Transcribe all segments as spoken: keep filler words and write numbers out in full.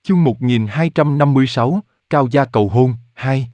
Chương một nghìn hai trăm năm mươi sáu, Cao gia cầu hôn, hai.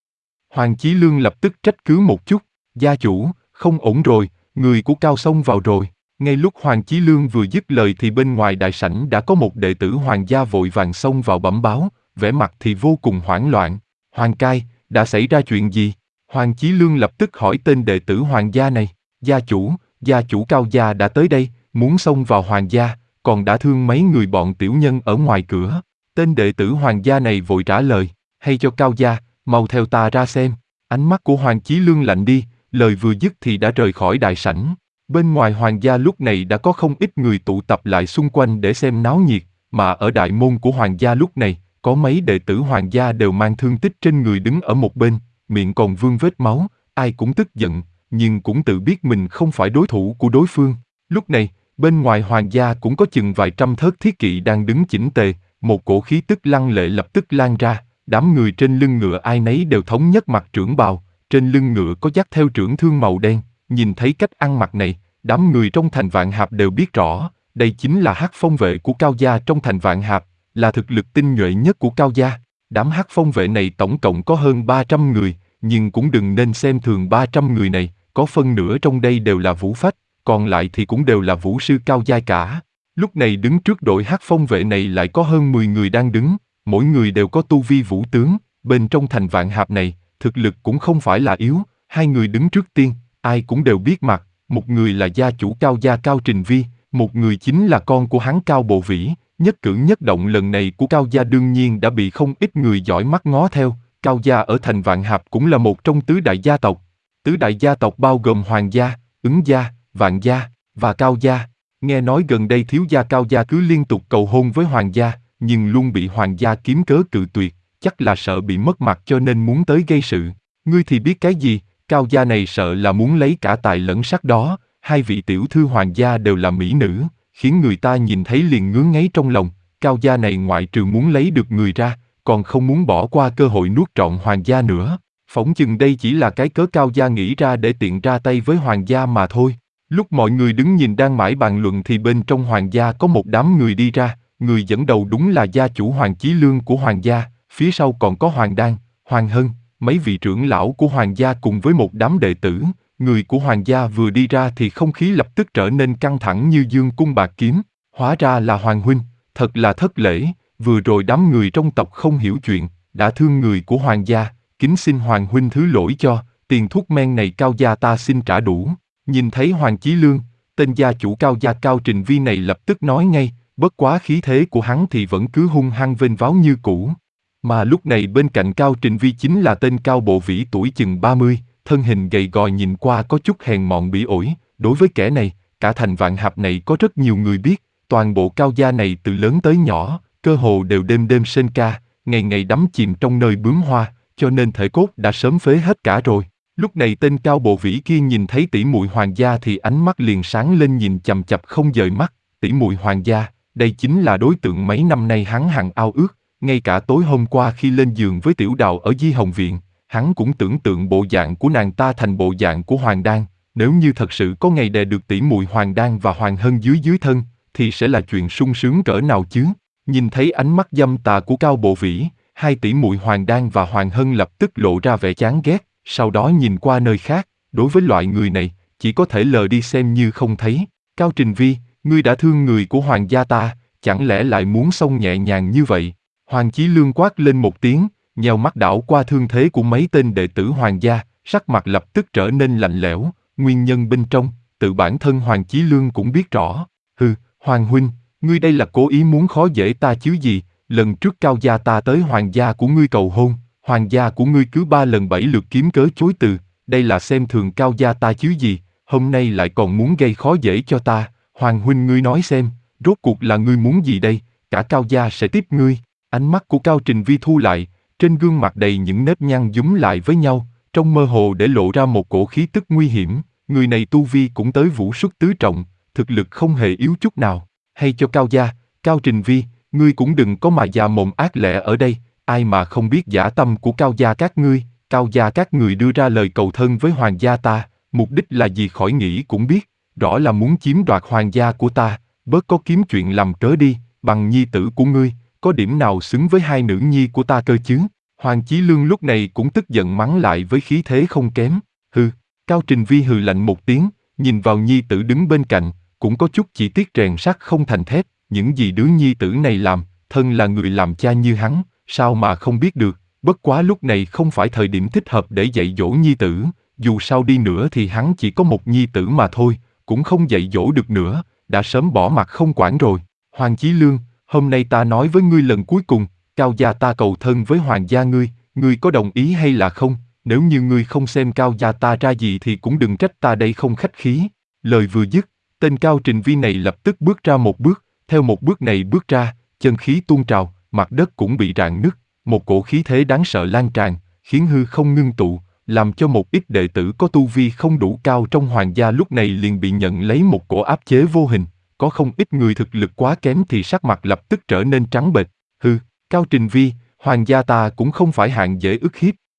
Hoàng Chí Lương lập tức trách cứ một chút, gia chủ, không ổn rồi, người của Cao xông vào rồi. Ngay lúc Hoàng Chí Lương vừa dứt lời thì bên ngoài đại sảnh đã có một đệ tử Hoàng gia vội vàng xông vào bẩm báo, vẻ mặt thì vô cùng hoảng loạn. Hoàng Cai, đã xảy ra chuyện gì? Hoàng Chí Lương lập tức hỏi tên đệ tử Hoàng gia này. Gia chủ, gia chủ Cao gia đã tới đây, muốn xông vào Hoàng gia, còn đã thương mấy người bọn tiểu nhân ở ngoài cửa. Tên đệ tử Hoàng gia này vội trả lời, hay cho Cao gia, mau theo ta ra xem. Ánh mắt của Hoàng Chí Lương lạnh đi, lời vừa dứt thì đã rời khỏi đại sảnh. Bên ngoài Hoàng gia lúc này đã có không ít người tụ tập lại xung quanh để xem náo nhiệt, mà ở đại môn của Hoàng gia lúc này, có mấy đệ tử Hoàng gia đều mang thương tích trên người đứng ở một bên, miệng còn vương vết máu, ai cũng tức giận, nhưng cũng tự biết mình không phải đối thủ của đối phương. Lúc này, bên ngoài Hoàng gia cũng có chừng vài trăm thớt thiết kỵ đang đứng chỉnh tề, một cổ khí tức lăng lệ lập tức lan ra, đám người trên lưng ngựa ai nấy đều thống nhất mặc trưởng bào, trên lưng ngựa có dắt theo trưởng thương màu đen, nhìn thấy cách ăn mặc này, đám người trong thành Vạn Hạp đều biết rõ, đây chính là hắc phong vệ của Cao gia trong thành Vạn Hạp, là thực lực tinh nhuệ nhất của Cao gia. Đám hắc phong vệ này tổng cộng có hơn ba trăm người, nhưng cũng đừng nên xem thường ba trăm người này, có phân nửa trong đây đều là vũ phách, còn lại thì cũng đều là vũ sư cao giai cả. Lúc này đứng trước đội hắc phong vệ này lại có hơn mười người đang đứng, mỗi người đều có tu vi vũ tướng, bên trong thành Vạn Hạp này, thực lực cũng không phải là yếu, hai người đứng trước tiên, ai cũng đều biết mặt, một người là gia chủ Cao gia Cao Trình Vi, một người chính là con của hắn Cao Bộ Vĩ. Nhất cử nhất động lần này của Cao gia đương nhiên đã bị không ít người giỏi mắt ngó theo. Cao gia ở thành Vạn Hạp cũng là một trong tứ đại gia tộc. Tứ đại gia tộc bao gồm Hoàng gia, Ứng gia, Vạn gia và Cao gia. Nghe nói gần đây thiếu gia Cao gia cứ liên tục cầu hôn với Hoàng gia, nhưng luôn bị Hoàng gia kiếm cớ cự tuyệt, chắc là sợ bị mất mặt cho nên muốn tới gây sự. Ngươi thì biết cái gì? Cao gia này sợ là muốn lấy cả tài lẫn sắc đó. Hai vị tiểu thư Hoàng gia đều là mỹ nữ, khiến người ta nhìn thấy liền ngứa ngáy trong lòng. Cao gia này ngoại trừ muốn lấy được người ra, còn không muốn bỏ qua cơ hội nuốt trọn Hoàng gia nữa. Phỏng chừng đây chỉ là cái cớ Cao gia nghĩ ra để tiện ra tay với Hoàng gia mà thôi. Lúc mọi người đứng nhìn đang mãi bàn luận thì bên trong Hoàng gia có một đám người đi ra, người dẫn đầu đúng là gia chủ Hoàng Chí Lương của Hoàng gia, phía sau còn có Hoàng Đan, Hoàng Hân, mấy vị trưởng lão của Hoàng gia cùng với một đám đệ tử. Người của Hoàng gia vừa đi ra thì không khí lập tức trở nên căng thẳng như dương cung bạc kiếm. Hóa ra là Hoàng huynh, thật là thất lễ, vừa rồi đám người trong tộc không hiểu chuyện, đã thương người của Hoàng gia, kính xin Hoàng huynh thứ lỗi cho, tiền thuốc men này Cao gia ta xin trả đủ. Nhìn thấy Hoàng Chí Lương, tên gia chủ Cao gia Cao Trình Vi này lập tức nói ngay, bất quá khí thế của hắn thì vẫn cứ hung hăng vênh váo như cũ. Mà lúc này bên cạnh Cao Trình Vi chính là tên Cao Bộ Vĩ tuổi chừng ba mươi. Thân hình gầy gò nhìn qua có chút hèn mọn bỉ ổi, đối với kẻ này, cả thành Vạn Hạp này có rất nhiều người biết, toàn bộ Cao gia này từ lớn tới nhỏ, cơ hồ đều đêm đêm sên ca, ngày ngày đắm chìm trong nơi bướm hoa, cho nên thể cốt đã sớm phế hết cả rồi. Lúc này tên Cao Bộ Vĩ kia nhìn thấy tỷ muội Hoàng gia thì ánh mắt liền sáng lên nhìn chằm chằm không dời mắt, tỷ muội Hoàng gia, đây chính là đối tượng mấy năm nay hắn hằng ao ước, ngay cả tối hôm qua khi lên giường với Tiểu Đào ở Di Hồng Viện, hắn cũng tưởng tượng bộ dạng của nàng ta thành bộ dạng của Hoàng Đan, nếu như thật sự có ngày đè được tỷ muội Hoàng Đan và Hoàng Hân dưới dưới thân, thì sẽ là chuyện sung sướng cỡ nào chứ. Nhìn thấy ánh mắt dâm tà của Cao Bộ Vĩ, hai tỷ muội Hoàng Đan và Hoàng Hân lập tức lộ ra vẻ chán ghét, sau đó nhìn qua nơi khác, đối với loại người này, chỉ có thể lờ đi xem như không thấy. Cao Trình Vi, ngươi đã thương người của Hoàng gia ta, chẳng lẽ lại muốn xông nhẹ nhàng như vậy? Hoàng Chí Lương quát lên một tiếng, nheo mắt đảo qua thương thế của mấy tên đệ tử Hoàng gia, sắc mặt lập tức trở nên lạnh lẽo, nguyên nhân bên trong, tự bản thân Hoàng Chí Lương cũng biết rõ. Hừ, Hoàng huynh, ngươi đây là cố ý muốn khó dễ ta chứ gì, lần trước Cao gia ta tới Hoàng gia của ngươi cầu hôn, Hoàng gia của ngươi cứ ba lần bảy lượt kiếm cớ chối từ, đây là xem thường Cao gia ta chứ gì, hôm nay lại còn muốn gây khó dễ cho ta, Hoàng huynh ngươi nói xem, rốt cuộc là ngươi muốn gì đây, cả Cao gia sẽ tiếp ngươi. Ánh mắt của Cao Trình Vi thu lại, trên gương mặt đầy những nếp nhăn dúm lại với nhau, trong mơ hồ để lộ ra một cổ khí tức nguy hiểm, người này tu vi cũng tới vũ xuất tứ trọng, thực lực không hề yếu chút nào. Hay cho Cao gia, Cao Trình Vi, ngươi cũng đừng có mà già mồm ác lẽ ở đây, ai mà không biết dã tâm của Cao gia các ngươi, Cao gia các người đưa ra lời cầu thân với Hoàng gia ta, mục đích là gì khỏi nghĩ cũng biết, rõ là muốn chiếm đoạt Hoàng gia của ta, bớt có kiếm chuyện làm cớ đi, bằng nhi tử của ngươi, có điểm nào xứng với hai nữ nhi của ta cơ chứ? Hoàng Chí Lương lúc này cũng tức giận mắng lại với khí thế không kém. Hừ, Cao Trình Vi hừ lạnh một tiếng, nhìn vào nhi tử đứng bên cạnh, cũng có chút chỉ tiếc rèn sắt không thành thép, những gì đứa nhi tử này làm, thân là người làm cha như hắn, sao mà không biết được, bất quá lúc này không phải thời điểm thích hợp để dạy dỗ nhi tử, dù sao đi nữa thì hắn chỉ có một nhi tử mà thôi, cũng không dạy dỗ được nữa, đã sớm bỏ mặt không quản rồi. Hoàng Chí Lương, hôm nay ta nói với ngươi lần cuối cùng, Cao gia ta cầu thân với hoàng gia ngươi, ngươi có đồng ý hay là không? Nếu như ngươi không xem Cao gia ta ra gì thì cũng đừng trách ta đây không khách khí. Lời vừa dứt, tên Cao Trình Vi này lập tức bước ra một bước, theo một bước này bước ra, chân khí tuôn trào, mặt đất cũng bị rạn nứt, một cổ khí thế đáng sợ lan tràn, khiến hư không ngưng tụ, làm cho một ít đệ tử có tu vi không đủ cao trong hoàng gia lúc này liền bị nhận lấy một cổ áp chế vô hình, có không ít người thực lực quá kém thì sắc mặt lập tức trở nên trắng bệch. Hừ, Cao Trình Vi, hoàng gia ta cũng không phải hạng dễ ức hiếp,